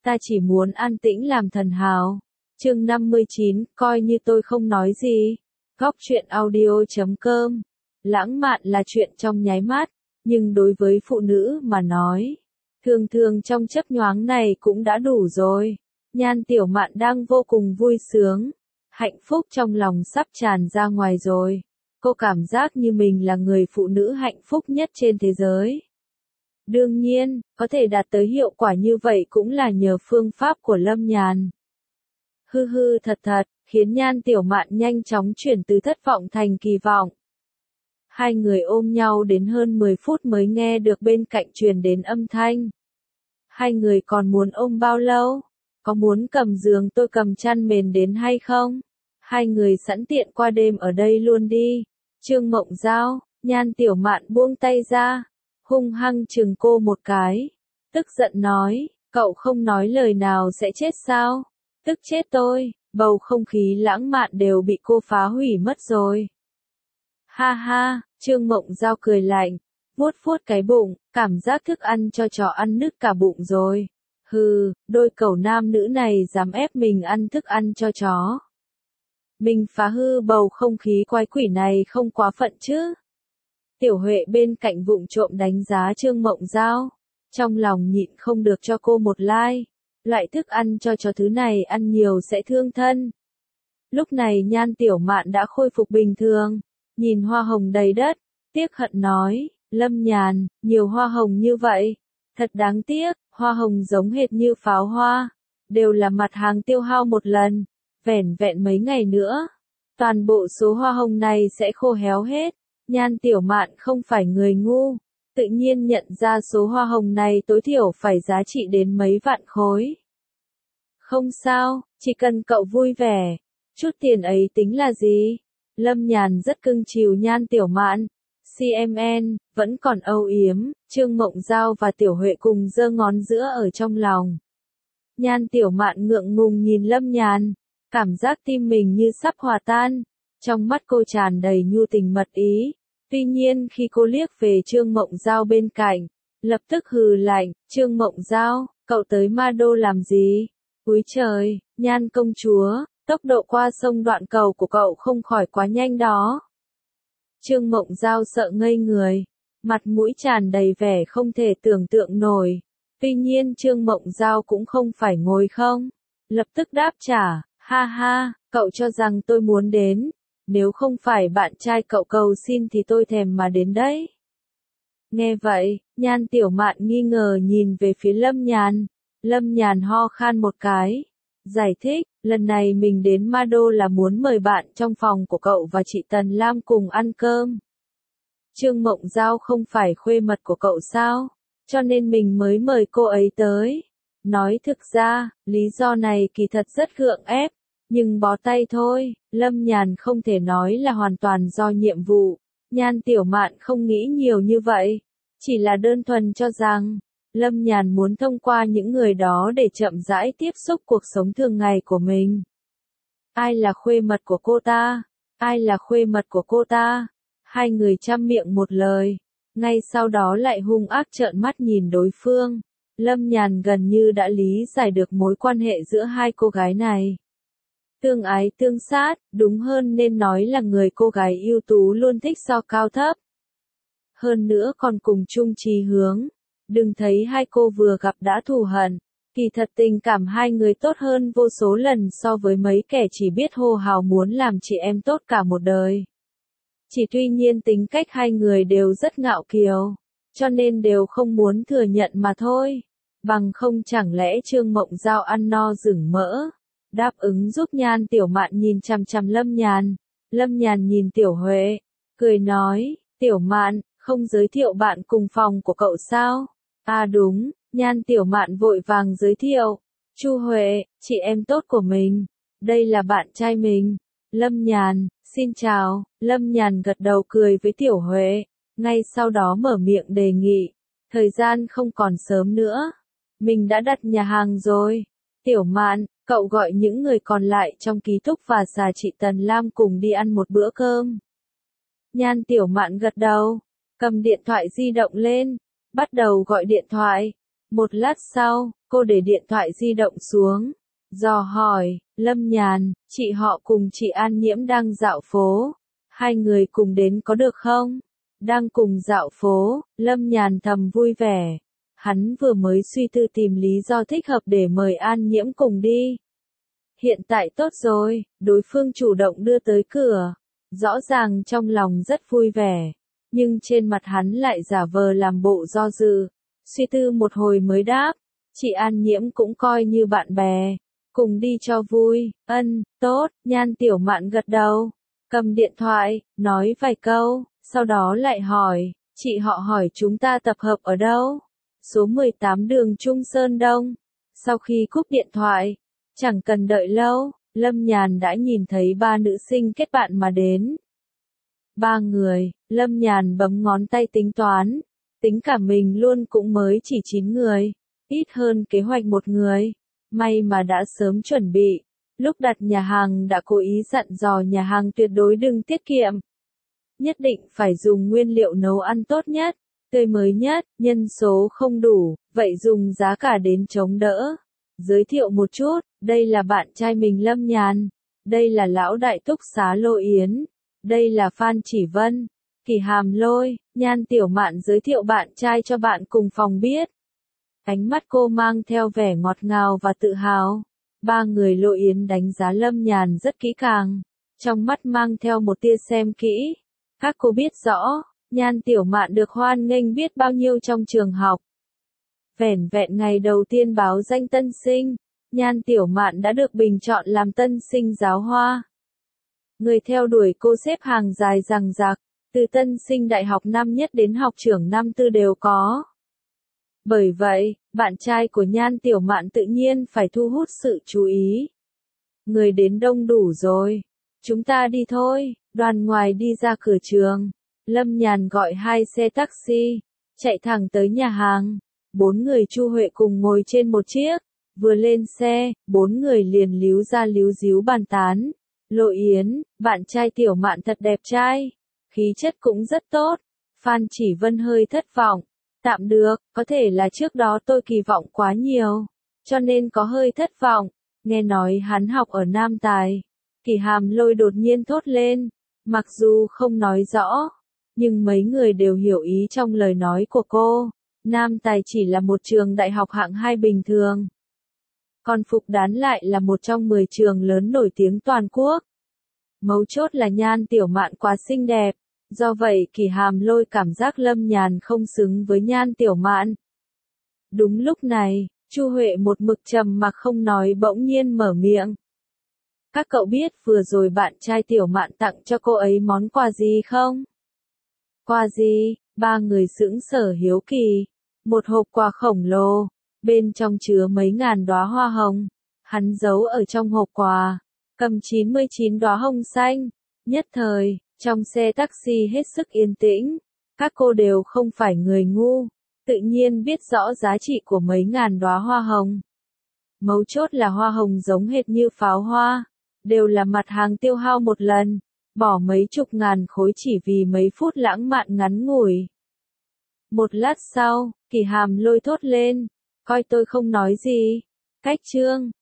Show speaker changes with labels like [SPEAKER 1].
[SPEAKER 1] ta chỉ muốn an tĩnh làm thần hào. Chương 59, coi như tôi không nói gì. Góc truyện audio.com. Lãng mạn là chuyện trong nháy mắt, nhưng đối với phụ nữ mà nói, thường thường trong chớp nhoáng này cũng đã đủ rồi. Nhan Tiểu Mạn đang vô cùng vui sướng, hạnh phúc trong lòng sắp tràn ra ngoài rồi. Cô cảm giác như mình là người phụ nữ hạnh phúc nhất trên thế giới. Đương nhiên, có thể đạt tới hiệu quả như vậy cũng là nhờ phương pháp của Lâm Nhàn. Thật thật, khiến Nhan Tiểu Mạn nhanh chóng chuyển từ thất vọng thành kỳ vọng. Hai người ôm nhau đến hơn 10 phút mới nghe được bên cạnh truyền đến âm thanh. Hai người còn muốn ôm bao lâu? Có muốn cầm giường tôi cầm chăn mền đến hay không? Hai người sẵn tiện qua đêm ở đây luôn đi. Trương Mộng Giao, Nhan Tiểu Mạn buông tay ra, hung hăng chừng cô một cái. Tức giận nói, cậu không nói lời nào sẽ chết sao? Tức chết tôi, bầu không khí lãng mạn đều bị cô phá hủy mất rồi. Ha ha, Trương Mộng Giao cười lạnh, vuốt vuốt cái bụng, cảm giác thức ăn cho chó ăn nứt cả bụng rồi. Đôi cẩu nam nữ này dám ép mình ăn thức ăn cho chó. Mình phá hư bầu không khí quái quỷ này không quá phận chứ. Tiểu Huệ bên cạnh vụng trộm đánh giá Trương Mộng Giao, trong lòng nhịn không được cho cô một like. Loại thức ăn cho chó thứ này ăn nhiều sẽ thương thân. Lúc này Nhan Tiểu Mạn đã khôi phục bình thường, nhìn hoa hồng đầy đất, tiếc hận nói, Lâm Nhàn, nhiều hoa hồng như vậy, thật đáng tiếc, hoa hồng giống hệt như pháo hoa, đều là mặt hàng tiêu hao một lần, vẻn vẹn mấy ngày nữa, toàn bộ số hoa hồng này sẽ khô héo hết. Nhan Tiểu Mạn không phải người ngu, tự nhiên nhận ra số hoa hồng này tối thiểu phải giá trị đến mấy vạn khối. Không sao, chỉ cần cậu vui vẻ, chút tiền ấy tính là gì? Lâm Nhàn rất cưng chiều Nhan Tiểu Mạn. CMN, vẫn còn âu yếm, Trương Mộng Giao và Tiểu Huệ cùng giơ ngón giữa ở trong lòng. Nhan Tiểu Mạn ngượng ngùng nhìn Lâm Nhàn, cảm giác tim mình như sắp hòa tan, trong mắt cô tràn đầy nhu tình mật ý. Tuy nhiên khi cô liếc về Trương Mộng Giao bên cạnh, lập tức hừ lạnh, Trương Mộng Giao, cậu tới Ma Đô làm gì? Úi trời, Nhan công chúa, tốc độ qua sông đoạn cầu của cậu không khỏi quá nhanh đó. Trương Mộng Giao sợ ngây người, mặt mũi tràn đầy vẻ không thể tưởng tượng nổi. Tuy nhiên Trương Mộng Giao cũng không phải ngồi không, lập tức đáp trả, ha ha, cậu cho rằng tôi muốn đến, nếu không phải bạn trai cậu cầu xin thì tôi thèm mà đến đấy. Nghe vậy, Nhan Tiểu Mạn nghi ngờ nhìn về phía Lâm Nhàn. Lâm Nhàn ho khan một cái, giải thích, lần này mình đến Ma Đô là muốn mời bạn trong phòng của cậu và chị Tần Lam cùng ăn cơm. Trương Mộng Giao không phải khuê mật của cậu sao, cho nên mình mới mời cô ấy tới. Nói thực ra, lý do này kỳ thật rất gượng ép, nhưng bó tay thôi. Lâm Nhàn không thể nói là hoàn toàn do nhiệm vụ. Nhan Tiểu Mạn không nghĩ nhiều như vậy, chỉ là đơn thuần cho rằng Lâm Nhàn muốn thông qua những người đó để chậm rãi tiếp xúc cuộc sống thường ngày của mình. Ai là khuê mật của cô ta? Ai là khuê mật của cô ta? Hai người chăm miệng một lời, ngay sau đó lại hung ác trợn mắt nhìn đối phương. Lâm Nhàn gần như đã lý giải được mối quan hệ giữa hai cô gái này. Tương ái tương sát, đúng hơn nên nói là người cô gái ưu tú luôn thích so cao thấp. Hơn nữa còn cùng chung chí hướng. Đừng thấy hai cô vừa gặp đã thù hận, kỳ thật tình cảm hai người tốt hơn vô số lần so với mấy kẻ chỉ biết hô hào muốn làm chị em tốt cả một đời. Chỉ tuy nhiên tính cách hai người đều rất ngạo kiều, cho nên đều không muốn thừa nhận mà thôi. Bằng không chẳng lẽ Trương Mộng Giao ăn no rửng mỡ, đáp ứng giúp Nhan Tiểu Mạn nhìn chằm chằm Lâm Nhàn. Lâm Nhàn nhìn Tiểu Huệ, cười nói, Tiểu Mạn, không giới thiệu bạn cùng phòng của cậu sao? À đúng, Nhan Tiểu Mạn vội vàng giới thiệu, Chu Huệ, chị em tốt của mình, đây là bạn trai mình, Lâm Nhàn, xin chào. Lâm Nhàn gật đầu cười với Tiểu Huệ, ngay sau đó mở miệng đề nghị, thời gian không còn sớm nữa, mình đã đặt nhà hàng rồi. Tiểu Mạn, cậu gọi những người còn lại trong ký túc và xà chị Tần Lam cùng đi ăn một bữa cơm. Nhan Tiểu Mạn gật đầu, cầm điện thoại di động lên, bắt đầu gọi điện thoại. Một lát sau, cô để điện thoại di động xuống, dò hỏi, Lâm Nhàn, chị họ cùng chị An Nhiễm đang dạo phố. Hai người cùng đến có được không? Đang cùng dạo phố, Lâm Nhàn thầm vui vẻ. Hắn vừa mới suy tư tìm lý do thích hợp để mời An Nhiễm cùng đi. Hiện tại tốt rồi, đối phương chủ động đưa tới cửa. Rõ ràng trong lòng rất vui vẻ, nhưng trên mặt hắn lại giả vờ làm bộ do dự. Suy tư một hồi mới đáp, chị An Nhiễm cũng coi như bạn bè. Cùng đi cho vui, tốt, Nhan Tiểu Mạn gật đầu. Cầm điện thoại, nói vài câu, sau đó lại hỏi, chị họ hỏi chúng ta tập hợp ở đâu? Số 18 đường Trung Sơn Đông. Sau khi cúp điện thoại, chẳng cần đợi lâu, Lâm Nhàn đã nhìn thấy ba nữ sinh kết bạn mà đến. Ba người, Lâm Nhàn bấm ngón tay tính toán, tính cả mình luôn cũng mới chỉ 9 người, ít hơn kế hoạch một người. May mà đã sớm chuẩn bị, lúc đặt nhà hàng đã cố ý dặn dò nhà hàng tuyệt đối đừng tiết kiệm. Nhất định phải dùng nguyên liệu nấu ăn tốt nhất, tươi mới nhất, nhân số không đủ, vậy dùng giá cả đến chống đỡ. Giới thiệu một chút, đây là bạn trai mình Lâm Nhàn, đây là lão đại túc xá Lô Yến, đây là Phan Chỉ Vân, Kỳ Hàm Lôi. Nhan Tiểu Mạn giới thiệu bạn trai cho bạn cùng phòng biết. Ánh mắt cô mang theo vẻ ngọt ngào và tự hào. Ba người Lô Yến đánh giá Lâm Nhàn rất kỹ càng, trong mắt mang theo một tia xem kỹ. Các cô biết rõ, Nhan Tiểu Mạn được hoan nghênh biết bao nhiêu trong trường học. Vẻn vẹn ngày đầu tiên báo danh tân sinh, Nhan Tiểu Mạn đã được bình chọn làm tân sinh giáo hoa. Người theo đuổi cô xếp hàng dài dằng dặc, từ tân sinh đại học năm nhất đến học trưởng năm tư đều có. Bởi vậy, bạn trai của Nhan Tiểu Mạn tự nhiên phải thu hút sự chú ý. Người đến đông đủ rồi, chúng ta đi thôi. Đoàn ngoài đi ra cửa trường, Lâm Nhàn gọi 2 xe taxi, chạy thẳng tới nhà hàng. 4 người Chu Huệ cùng ngồi trên một chiếc, vừa lên xe, 4 người liền líu ra líu díu bàn tán. Lộ Yến, bạn trai Tiểu Mạn thật đẹp trai, khí chất cũng rất tốt. Phan Chỉ Vân hơi thất vọng. Tạm được, có thể là trước đó tôi kỳ vọng quá nhiều, cho nên có hơi thất vọng. Nghe nói hắn học ở Nam Tài. Kỳ Hàm Lôi đột nhiên thốt lên, mặc dù không nói rõ, nhưng mấy người đều hiểu ý trong lời nói của cô. Nam Tài chỉ là một trường đại học hạng 2 bình thường, còn Phục Đán lại là một trong 10 trường lớn nổi tiếng toàn quốc. Mấu chốt là Nhan Tiểu Mạn quá xinh đẹp. Do vậy Kỳ Hàm Lôi cảm giác Lâm Nhàn không xứng với Nhan Tiểu Mạn. Đúng lúc này, Chu Huệ một mực trầm mặc không nói bỗng nhiên mở miệng. Các cậu biết vừa rồi bạn trai Tiểu Mạn tặng cho cô ấy món quà gì không? Quà gì? Ba người sững sờ hiếu kỳ. Một hộp quà khổng lồ, bên trong chứa mấy ngàn đóa hoa hồng. Hắn giấu ở trong hộp quà, cầm 99 đóa hồng xanh. Nhất thời, trong xe taxi hết sức yên tĩnh, các cô đều không phải người ngu, tự nhiên biết rõ giá trị của mấy ngàn đóa hoa hồng. Mấu chốt là hoa hồng giống hệt như pháo hoa, đều là mặt hàng tiêu hao một lần, bỏ mấy chục ngàn khối chỉ vì mấy phút lãng mạn ngắn ngủi. Một lát sau, Kỳ Hàm Lôi thốt lên, coi tôi không nói gì. Cách chương